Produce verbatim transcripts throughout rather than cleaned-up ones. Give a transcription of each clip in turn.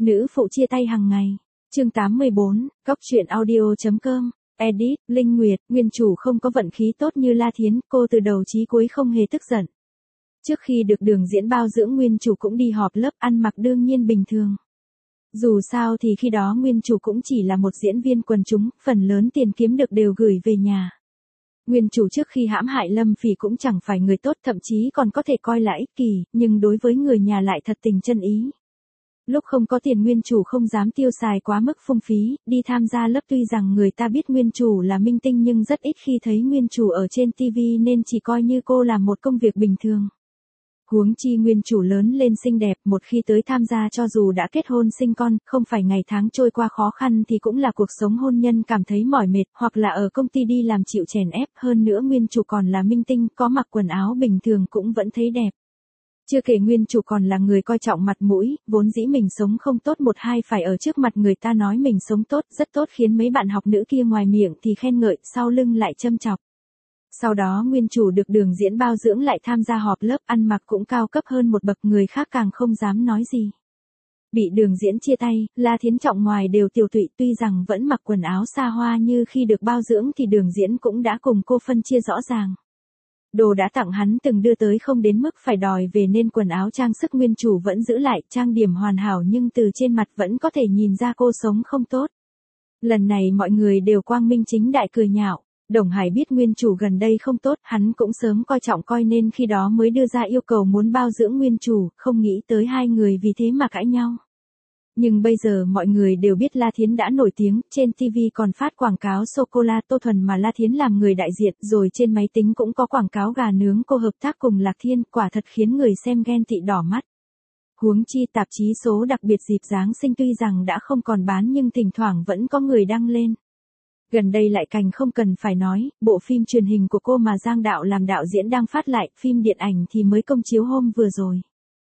Nữ phụ chia tay hàng ngày. Chương tám mươi bốn, Góc truyện audio.com. Edit, Linh Nguyệt, nguyên chủ không có vận khí tốt như La Thiến, cô từ đầu chí cuối không hề tức giận. Trước khi được Đường Diễn bao dưỡng, nguyên chủ cũng đi họp lớp, ăn mặc đương nhiên bình thường. Dù sao thì khi đó nguyên chủ cũng chỉ là một diễn viên quần chúng, phần lớn tiền kiếm được đều gửi về nhà. Nguyên chủ trước khi hãm hại Lâm Phỉ cũng chẳng phải người tốt, thậm chí còn có thể coi là ích kỷ, nhưng đối với người nhà lại thật tình chân ý. Lúc không có tiền nguyên chủ không dám tiêu xài quá mức phung phí, đi tham gia lớp tuy rằng người ta biết nguyên chủ là minh tinh nhưng rất ít khi thấy nguyên chủ ở trên ti vi nên chỉ coi như cô làm một công việc bình thường. Huống chi nguyên chủ lớn lên xinh đẹp, một khi tới tham gia cho dù đã kết hôn sinh con, không phải ngày tháng trôi qua khó khăn thì cũng là cuộc sống hôn nhân cảm thấy mỏi mệt, hoặc là ở công ty đi làm chịu chèn ép, hơn nữa nguyên chủ còn là minh tinh, có mặc quần áo bình thường cũng vẫn thấy đẹp. Chưa kể nguyên chủ còn là người coi trọng mặt mũi, vốn dĩ mình sống không tốt một hai phải ở trước mặt người ta nói mình sống tốt, rất tốt khiến mấy bạn học nữ kia ngoài miệng thì khen ngợi, sau lưng lại châm chọc. Sau đó nguyên chủ được Đường Diễn bao dưỡng lại tham gia họp lớp, ăn mặc cũng cao cấp hơn một bậc, người khác càng không dám nói gì. Bị Đường Diễn chia tay, La Thiến trọng ngoài đều tiều tụy, tuy rằng vẫn mặc quần áo xa hoa như khi được bao dưỡng thì Đường Diễn cũng đã cùng cô phân chia rõ ràng. Đồ đã tặng hắn từng đưa tới không đến mức phải đòi về nên quần áo trang sức nguyên chủ vẫn giữ lại, trang điểm hoàn hảo nhưng từ trên mặt vẫn có thể nhìn ra cô sống không tốt. Lần này mọi người đều quang minh chính đại cười nhạo. Đồng Hải biết nguyên chủ gần đây không tốt, hắn cũng sớm coi trọng coi nên khi đó mới đưa ra yêu cầu muốn bao dưỡng nguyên chủ, không nghĩ tới hai người vì thế mà cãi nhau. Nhưng bây giờ mọi người đều biết La Thiến đã nổi tiếng, trên ti vi còn phát quảng cáo sô-cô-la Tô Thuần mà La Thiến làm người đại diện, rồi trên máy tính cũng có quảng cáo gà nướng cô hợp tác cùng Lạc Thiên, quả thật khiến người xem ghen tị đỏ mắt. Huống chi tạp chí số đặc biệt dịp Giáng sinh tuy rằng đã không còn bán nhưng thỉnh thoảng vẫn có người đăng lên. Gần đây lại cành không cần phải nói, bộ phim truyền hình của cô mà Giang Đạo làm đạo diễn đang phát lại, phim điện ảnh thì mới công chiếu hôm vừa rồi.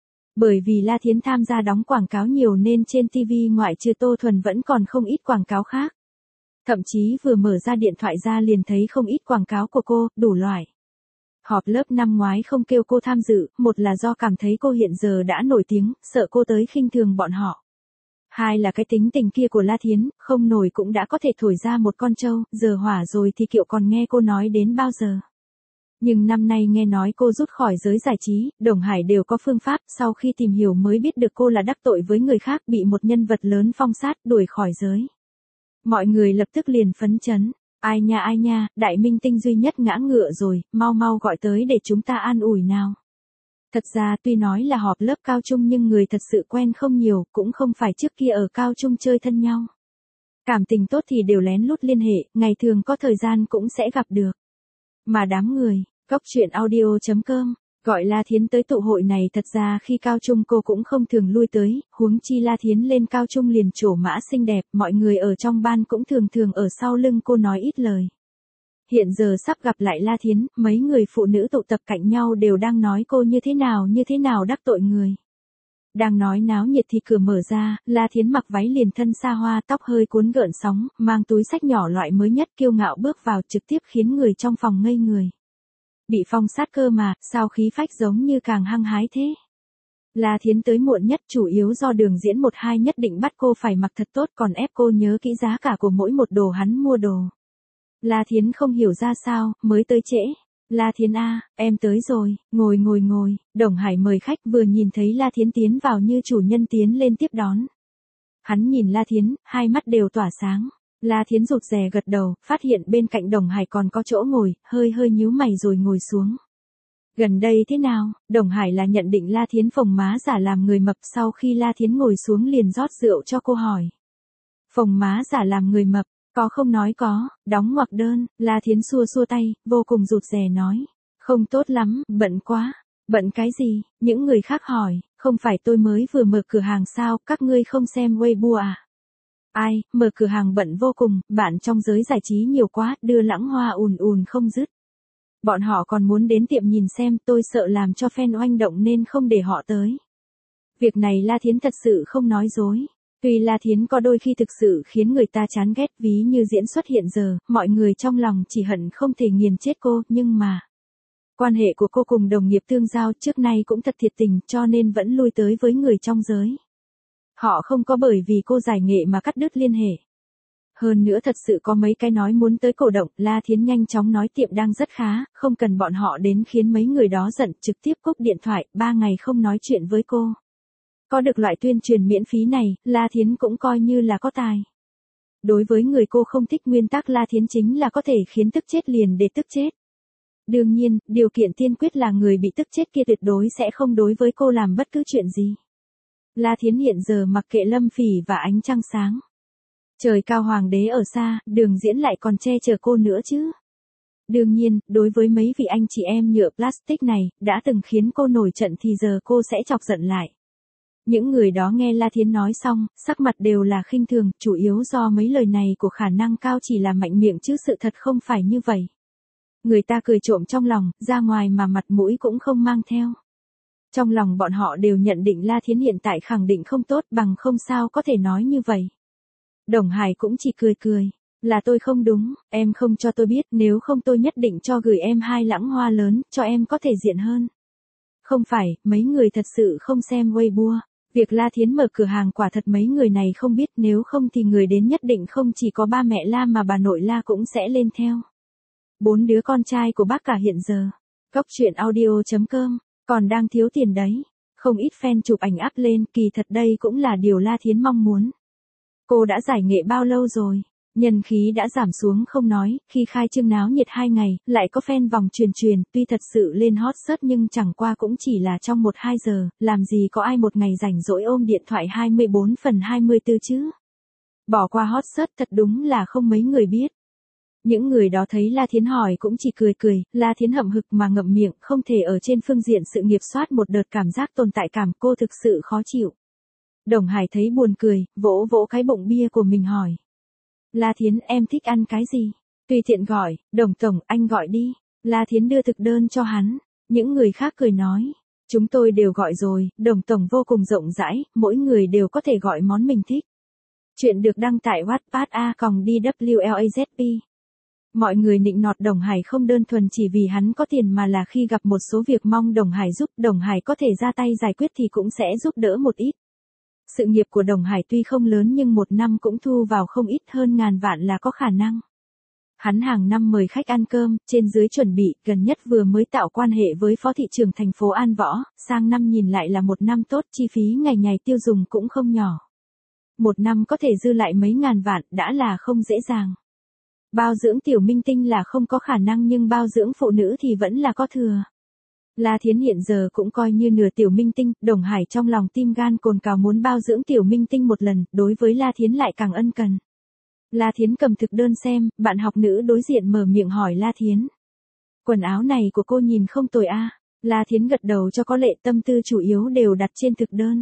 Bởi vì La Thiến tham gia đóng quảng cáo nhiều nên trên ti vi ngoại trừ Tô Thuần vẫn còn không ít quảng cáo khác. Thậm chí vừa mở ra điện thoại ra liền thấy không ít quảng cáo của cô, đủ loại. Họp lớp năm ngoái không kêu cô tham dự, một là do cảm thấy cô hiện giờ đã nổi tiếng, sợ cô tới khinh thường bọn họ. Hai là cái tính tình kia của La Thiến, không nổi cũng đã có thể thổi ra một con trâu, giờ hỏa rồi thì kiệu còn nghe cô nói đến bao giờ. Nhưng năm nay nghe nói cô rút khỏi giới giải trí, Đồng Hải đều có phương pháp, sau khi tìm hiểu mới biết được cô là đắc tội với người khác, bị một nhân vật lớn phong sát, đuổi khỏi giới. Mọi người lập tức liền phấn chấn, ai nha ai nha, đại minh tinh duy nhất ngã ngựa rồi, mau mau gọi tới để chúng ta an ủi nào. Thật ra tuy nói là họp lớp cao trung nhưng người thật sự quen không nhiều, cũng không phải trước kia ở cao trung chơi thân nhau. Cảm tình tốt thì đều lén lút liên hệ, ngày thường có thời gian cũng sẽ gặp được. Mà đám người, Góc truyện audio.com, gọi La Thiến tới tụ hội này thật ra khi cao trung cô cũng không thường lui tới, huống chi La Thiến lên cao trung liền trổ mã xinh đẹp, mọi người ở trong ban cũng thường thường ở sau lưng cô nói ít lời. Hiện giờ sắp gặp lại La Thiến, mấy người phụ nữ tụ tập cạnh nhau đều đang nói cô như thế nào như thế nào đắc tội người. Đang nói náo nhiệt thì cửa mở ra, La Thiến mặc váy liền thân xa hoa, tóc hơi cuốn gợn sóng, mang túi xách nhỏ loại mới nhất kiêu ngạo bước vào trực tiếp khiến người trong phòng ngây người. Bị phong sát cơ mà, sao khí phách giống như càng hăng hái thế. La Thiến tới muộn nhất chủ yếu do Đường Diễn một hai nhất định bắt cô phải mặc thật tốt còn ép cô nhớ kỹ giá cả của mỗi một đồ hắn mua đồ. La Thiến không hiểu ra sao, mới tới trễ. La Thiến a, em tới rồi, ngồi ngồi ngồi, Đồng Hải mời khách vừa nhìn thấy La Thiến tiến vào như chủ nhân tiến lên tiếp đón. Hắn nhìn La Thiến, hai mắt đều tỏa sáng. La Thiến rụt rè gật đầu, phát hiện bên cạnh Đồng Hải còn có chỗ ngồi, hơi hơi nhíu mày rồi ngồi xuống. Gần đây thế nào? Đồng Hải là nhận định La Thiến phồng má giả làm người mập, sau khi La Thiến ngồi xuống liền rót rượu cho cô hỏi. Phồng má giả làm người mập? Có không nói có, đóng ngoặc đơn, La Thiến xua xua tay, vô cùng rụt rè nói. Không tốt lắm, bận quá. Bận cái gì? Những người khác hỏi, không phải tôi mới vừa mở cửa hàng sao, các ngươi không xem Weibo à? Ai, mở cửa hàng bận vô cùng, bạn trong giới giải trí nhiều quá, đưa lãng hoa ùn ùn không dứt. Bọn họ còn muốn đến tiệm nhìn xem, tôi sợ làm cho fan oanh động nên không để họ tới. Việc này La Thiến thật sự không nói dối. Tuy La Thiến có đôi khi thực sự khiến người ta chán ghét ví như diễn xuất hiện giờ, mọi người trong lòng chỉ hận không thể nghiền chết cô, nhưng mà quan hệ của cô cùng đồng nghiệp tương giao trước nay cũng thật thiệt tình cho nên vẫn lui tới với người trong giới. Họ không có bởi vì cô giải nghệ mà cắt đứt liên hệ. Hơn nữa thật sự có mấy cái nói muốn tới cổ động, La Thiến nhanh chóng nói tiệm đang rất khá, không cần bọn họ đến khiến mấy người đó giận, trực tiếp cúp điện thoại, ba ngày không nói chuyện với cô. Có được loại tuyên truyền miễn phí này, La Thiến cũng coi như là có tài. Đối với người cô không thích, nguyên tắc La Thiến chính là có thể khiến tức chết liền để tức chết. Đương nhiên, điều kiện tiên quyết là người bị tức chết kia tuyệt đối sẽ không đối với cô làm bất cứ chuyện gì. La Thiến hiện giờ mặc kệ Lâm Phỉ và ánh trăng sáng. Trời cao hoàng đế ở xa, đường diễn lại còn che chở cô nữa chứ. Đương nhiên, đối với mấy vị anh chị em nhựa plastic này, đã từng khiến cô nổi trận thì giờ cô sẽ chọc giận lại. Những người đó nghe La Thiến nói xong, sắc mặt đều là khinh thường, chủ yếu do mấy lời này của khả năng cao chỉ là mạnh miệng chứ sự thật không phải như vậy. Người ta cười trộm trong lòng, ra ngoài mà mặt mũi cũng không mang theo. Trong lòng bọn họ đều nhận định La Thiến hiện tại khẳng định không tốt, bằng không sao có thể nói như vậy. Đồng Hải cũng chỉ cười cười, là tôi không đúng, em không cho tôi biết, nếu không tôi nhất định cho gửi em hai lẵng hoa lớn, cho em có thể diện hơn. Không phải, mấy người thật sự không xem Weibo. Việc La Thiến mở cửa hàng quả thật mấy người này không biết, nếu không thì người đến nhất định không chỉ có ba mẹ La mà bà nội La cũng sẽ lên theo. Bốn đứa con trai của bác cả hiện giờ. Cóc truyện audio chấm com, còn đang thiếu tiền đấy. Không ít fan chụp ảnh up lên, kỳ thật đây cũng là điều La Thiến mong muốn. Cô đã giải nghệ bao lâu rồi? Nhân khí đã giảm xuống không nói, khi khai trương náo nhiệt hai ngày, lại có fan vòng truyền truyền, tuy thật sự lên hot search nhưng chẳng qua cũng chỉ là trong một hai giờ, làm gì có ai một ngày rảnh rỗi ôm điện thoại hai mươi bốn phần hai mươi tư chứ. Bỏ qua hot search thật đúng là không mấy người biết. Những người đó thấy La Thiến hỏi cũng chỉ cười cười, La Thiến hậm hực mà ngậm miệng, không thể ở trên phương diện sự nghiệp soát một đợt cảm giác tồn tại cảm, cô thực sự khó chịu. Đồng Hải thấy buồn cười, vỗ vỗ cái bụng bia của mình hỏi. La Thiến, em thích ăn cái gì? Tùy tiện gọi, Đồng Tổng, anh gọi đi. La Thiến đưa thực đơn cho hắn. Những người khác cười nói. Chúng tôi đều gọi rồi, Đồng Tổng vô cùng rộng rãi, mỗi người đều có thể gọi món mình thích. Chuyện được đăng tại Wattpad a còng đê vê lờ a zét pê. Mọi người nịnh nọt Đồng Hải không đơn thuần chỉ vì hắn có tiền mà là khi gặp một số việc mong Đồng Hải giúp, Đồng Hải có thể ra tay giải quyết thì cũng sẽ giúp đỡ một ít. Sự nghiệp của Đồng Hải tuy không lớn nhưng một năm cũng thu vào không ít, hơn ngàn vạn là có khả năng. Hắn hàng năm mời khách ăn cơm, trên dưới chuẩn bị, gần nhất vừa mới tạo quan hệ với phó thị trưởng thành phố An Võ, sang năm nhìn lại là một năm tốt, chi phí ngày ngày tiêu dùng cũng không nhỏ. Một năm có thể dư lại mấy ngàn vạn, đã là không dễ dàng. Bao dưỡng tiểu minh tinh là không có khả năng nhưng bao dưỡng phụ nữ thì vẫn là có thừa. La Thiến hiện giờ cũng coi như nửa tiểu minh tinh, Đồng Hải trong lòng tim gan cồn cào muốn bao dưỡng tiểu minh tinh một lần, đối với La Thiến lại càng ân cần. La Thiến cầm thực đơn xem, bạn học nữ đối diện mở miệng hỏi La Thiến. Quần áo này của cô nhìn không tồi a. La Thiến gật đầu cho có lệ, tâm tư chủ yếu đều đặt trên thực đơn.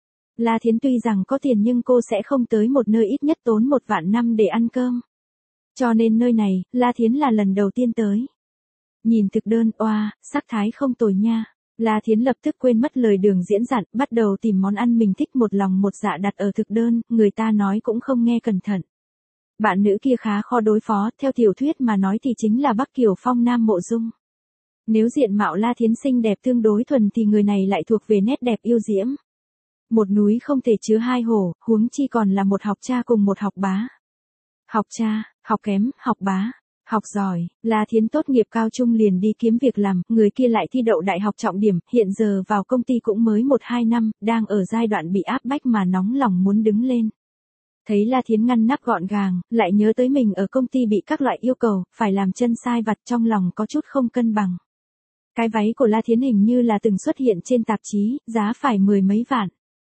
La Thiến tuy rằng có tiền nhưng cô sẽ không tới một nơi ít nhất tốn một vạn năm để ăn cơm. Cho nên nơi này, La Thiến là lần đầu tiên tới. Nhìn thực đơn, oa, sắc thái không tồi nha. La Thiến lập tức quên mất lời đường diễn dặn, bắt đầu tìm món ăn mình thích, một lòng một dạ đặt ở thực đơn, người ta nói cũng không nghe cẩn thận. Bạn nữ kia khá khó đối phó, theo tiểu thuyết mà nói thì chính là Bắc Kiều Phong Nam Mộ Dung. Nếu diện mạo La Thiến xinh đẹp tương đối thuần thì người này lại thuộc về nét đẹp yêu diễm. Một núi không thể chứa hai hổ, huống chi còn là một học cha cùng một học bá. Học cha, học kém, học bá. Học giỏi, La Thiến tốt nghiệp cao trung liền đi kiếm việc làm, người kia lại thi đậu đại học trọng điểm, hiện giờ vào công ty cũng mới một hai năm, đang ở giai đoạn bị áp bách mà nóng lòng muốn đứng lên. Thấy La Thiến ngăn nắp gọn gàng, lại nhớ tới mình ở công ty bị các loại yêu cầu, phải làm chân sai vặt, trong lòng có chút không cân bằng. Cái váy của La Thiến hình như là từng xuất hiện trên tạp chí, giá phải mười mấy vạn.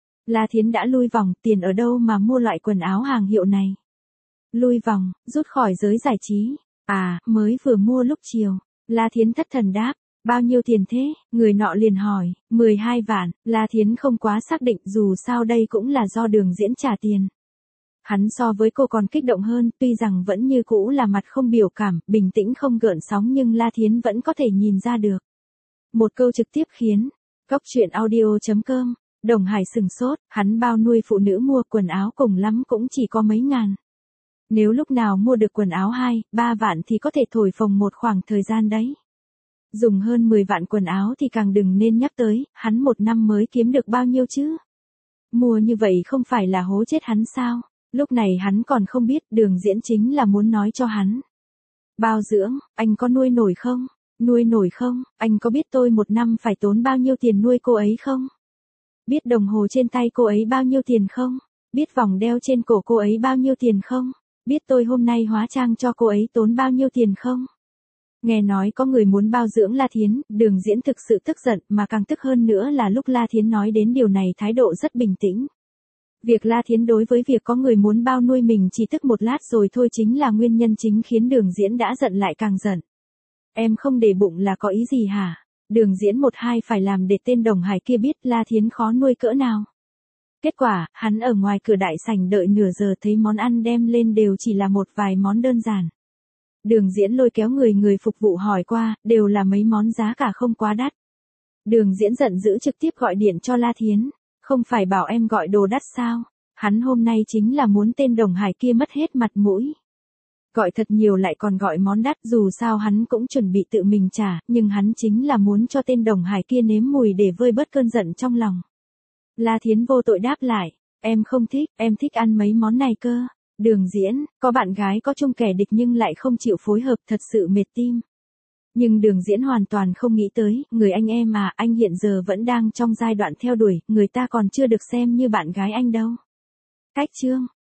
La Thiến đã lui vòng, tiền ở đâu mà mua loại quần áo hàng hiệu này. Lui vòng, rút khỏi giới giải trí. À, mới vừa mua lúc chiều. La Thiến thất thần đáp, bao nhiêu tiền thế? Người nọ liền hỏi, mười hai vạn, La Thiến không quá xác định, dù sao đây cũng là do đường diễn trả tiền. Hắn so với cô còn kích động hơn, tuy rằng vẫn như cũ là mặt không biểu cảm, bình tĩnh không gợn sóng nhưng La Thiến vẫn có thể nhìn ra được. Một câu trực tiếp khiến, cóc truyện audio chấm com, Đồng Hải sừng sốt, hắn bao nuôi phụ nữ mua quần áo cùng lắm cũng chỉ có mấy ngàn. Nếu lúc nào mua được quần áo hai, ba vạn thì có thể thổi phồng một khoảng thời gian đấy. Dùng hơn mười vạn quần áo thì càng đừng nên nhắc tới, hắn một năm mới kiếm được bao nhiêu chứ? Mua như vậy không phải là hố chết hắn sao? Lúc này hắn còn không biết Đường Diễn chính là muốn nói cho hắn. Bao dưỡng, anh có nuôi nổi không? Nuôi nổi không? Anh có biết tôi một năm phải tốn bao nhiêu tiền nuôi cô ấy không? Biết đồng hồ trên tay cô ấy bao nhiêu tiền không? Biết vòng đeo trên cổ cô ấy bao nhiêu tiền không? Biết tôi hôm nay hóa trang cho cô ấy tốn bao nhiêu tiền không? Nghe nói có người muốn bao dưỡng La Thiến, Đường Diễn thực sự tức giận, mà càng tức hơn nữa là lúc La Thiến nói đến điều này thái độ rất bình tĩnh. Việc La Thiến đối với việc có người muốn bao nuôi mình chỉ tức một lát rồi thôi chính là nguyên nhân chính khiến Đường Diễn đã giận lại càng giận. Em không để bụng là có ý gì hả? Đường Diễn một hai phải làm để tên Đồng Hải kia biết La Thiến khó nuôi cỡ nào. Kết quả, hắn ở ngoài cửa đại sảnh đợi nửa giờ thấy món ăn đem lên đều chỉ là một vài món đơn giản. Đường Diễn lôi kéo người người phục vụ hỏi qua, đều là mấy món giá cả không quá đắt. Đường Diễn giận dữ trực tiếp gọi điện cho La Thiến. Không phải bảo em gọi đồ đắt sao? Hắn hôm nay chính là muốn tên Đồng Hải kia mất hết mặt mũi. Gọi thật nhiều lại còn gọi món đắt, dù sao hắn cũng chuẩn bị tự mình trả, nhưng hắn chính là muốn cho tên Đồng Hải kia nếm mùi để vơi bớt cơn giận trong lòng. La Thiến vô tội đáp lại, em không thích, em thích ăn mấy món này cơ. Đường Diễn, có bạn gái có chung kẻ địch nhưng lại không chịu phối hợp, thật sự mệt tim. Nhưng Đường Diễn hoàn toàn không nghĩ tới, người anh em mà anh hiện giờ vẫn đang trong giai đoạn theo đuổi, người ta còn chưa được xem như bạn gái anh đâu. Cách chương